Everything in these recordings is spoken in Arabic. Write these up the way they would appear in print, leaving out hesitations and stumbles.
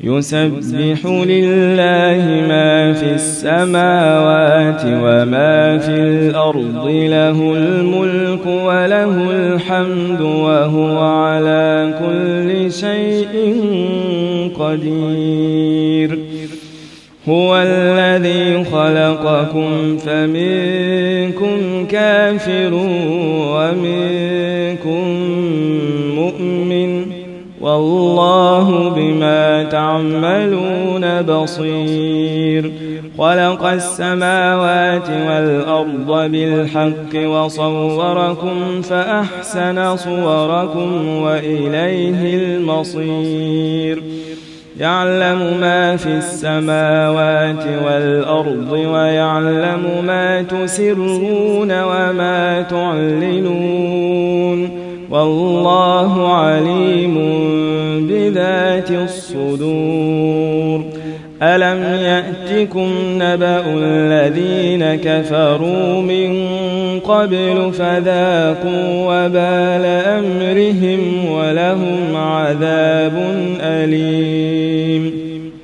يسبح لله ما في السماوات وما في الأرض له الملك وله الحمد وهو على كل شيء قدير هو الذي خلقكم فمنكم كافر ومنكم مؤمن والله بما تعملون بصير خلق السماوات والأرض بالحق وصوركم فأحسن صوركم وإليه المصير يعلم ما في السماوات والأرض ويعلم ما تسرون وما تعلنون والله عليم بذات الصدور ألم يأتكم نبأ الذين كفروا من قبل فذاقوا وبال أمرهم ولهم عذاب أليم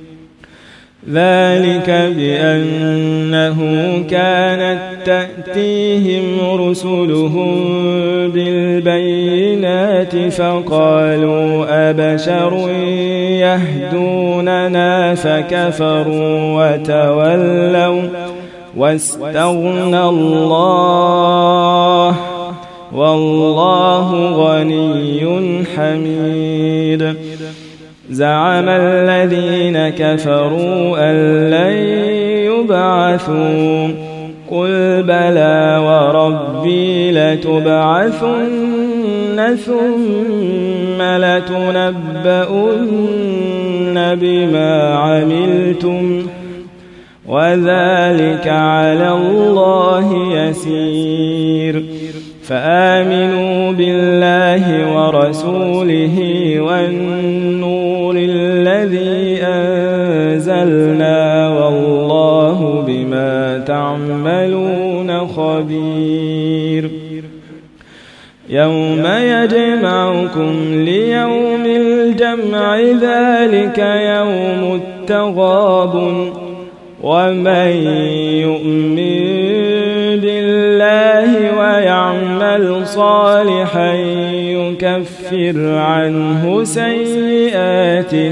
ذلك بأنه كانت تأتيهم رسلهم بالبينات فقالوا أبشر يهدوننا فكفروا وتولوا واستغنى الله والله غني حميد زعم الذين كفروا أن لن يبعثوا قل بلى وربي لتبعثن ثم لتنبؤن بما عملتم وذلك على الله يسير فآمنوا بالله ورسوله والنور الذي أنزلنا والله بما تعملون خبير يوم يجمعكم ليوم الجمع ذلك يوم التغابن ومن يؤمن بالله ويعمل صالحا يكفر عنه سيئاته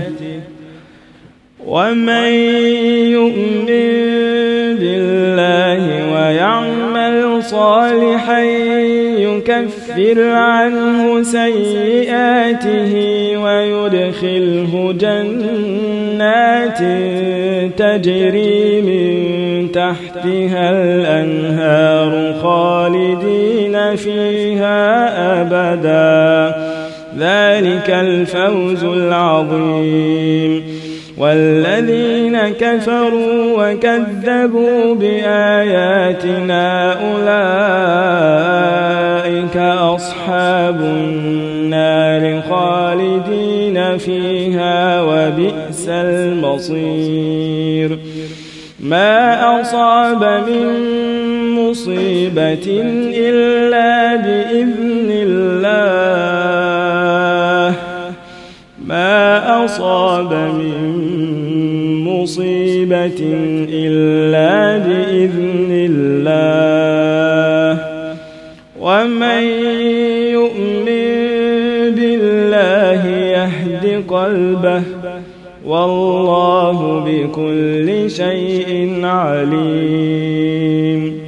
ومن يؤمن بالله ويعمل صالحا يكفر عنه سيئاته ويدخله جنات تجري من تحتها الأنهار خالدين فيها أبدا ذلك الفوز العظيم والذين كفروا وكذبوا بآياتنا أولئك أصحاب النار خالدين فيها وبئس المصير ما أصاب من مصيبة إلا بإذن الله ما أصاب من مصيبة إلا بإذن الله ومن يؤمن بالله يهد قلبه والله بكل شيء عليم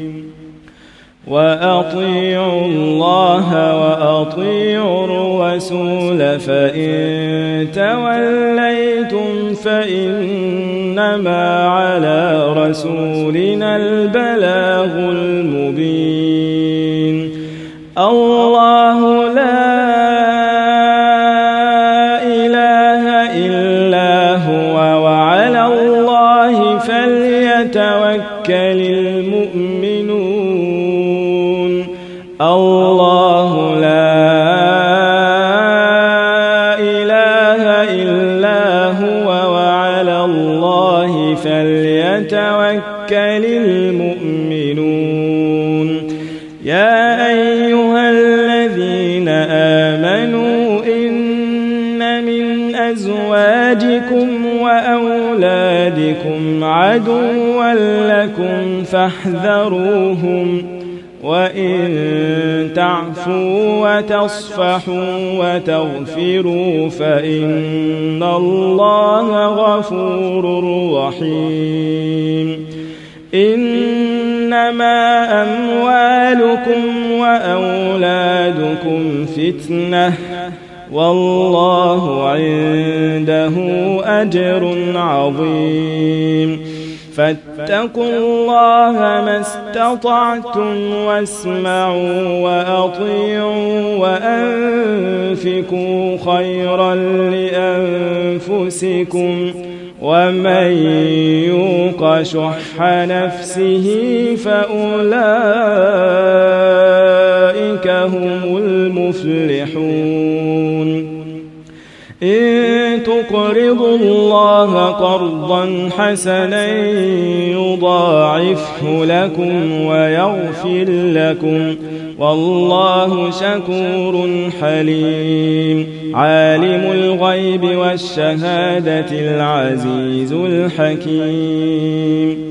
وأطيعوا الله وأطيعوا الرسول فإن توليتم فإنما على رسولنا البلاغ المبين الله لا إله إلا هو وعلى الله فليتوكل المؤمنون الله لا إله إلا هو وعلى الله فليتوكل المؤمنون يا أيها الذين آمنوا إن من أزواجكم وأولادكم عدوا لكم فاحذروهم وإن تعفوا وتصفحوا وتغفروا فإن الله غفور رحيم إنما أموالكم وأولادكم فتنة والله عنده أجر عظيم فاتقوا الله ما استطعتم واسمعوا وأطيعوا وأنفقوا خيرا لأنفسكم ومن يوق شح نفسه فأولئك هم المفلحون إن تقرضوا الله قرضا حسنا يضاعفه لكم ويغفر لكم والله شكور حليم عالم الغيب والشهادة العزيز الحكيم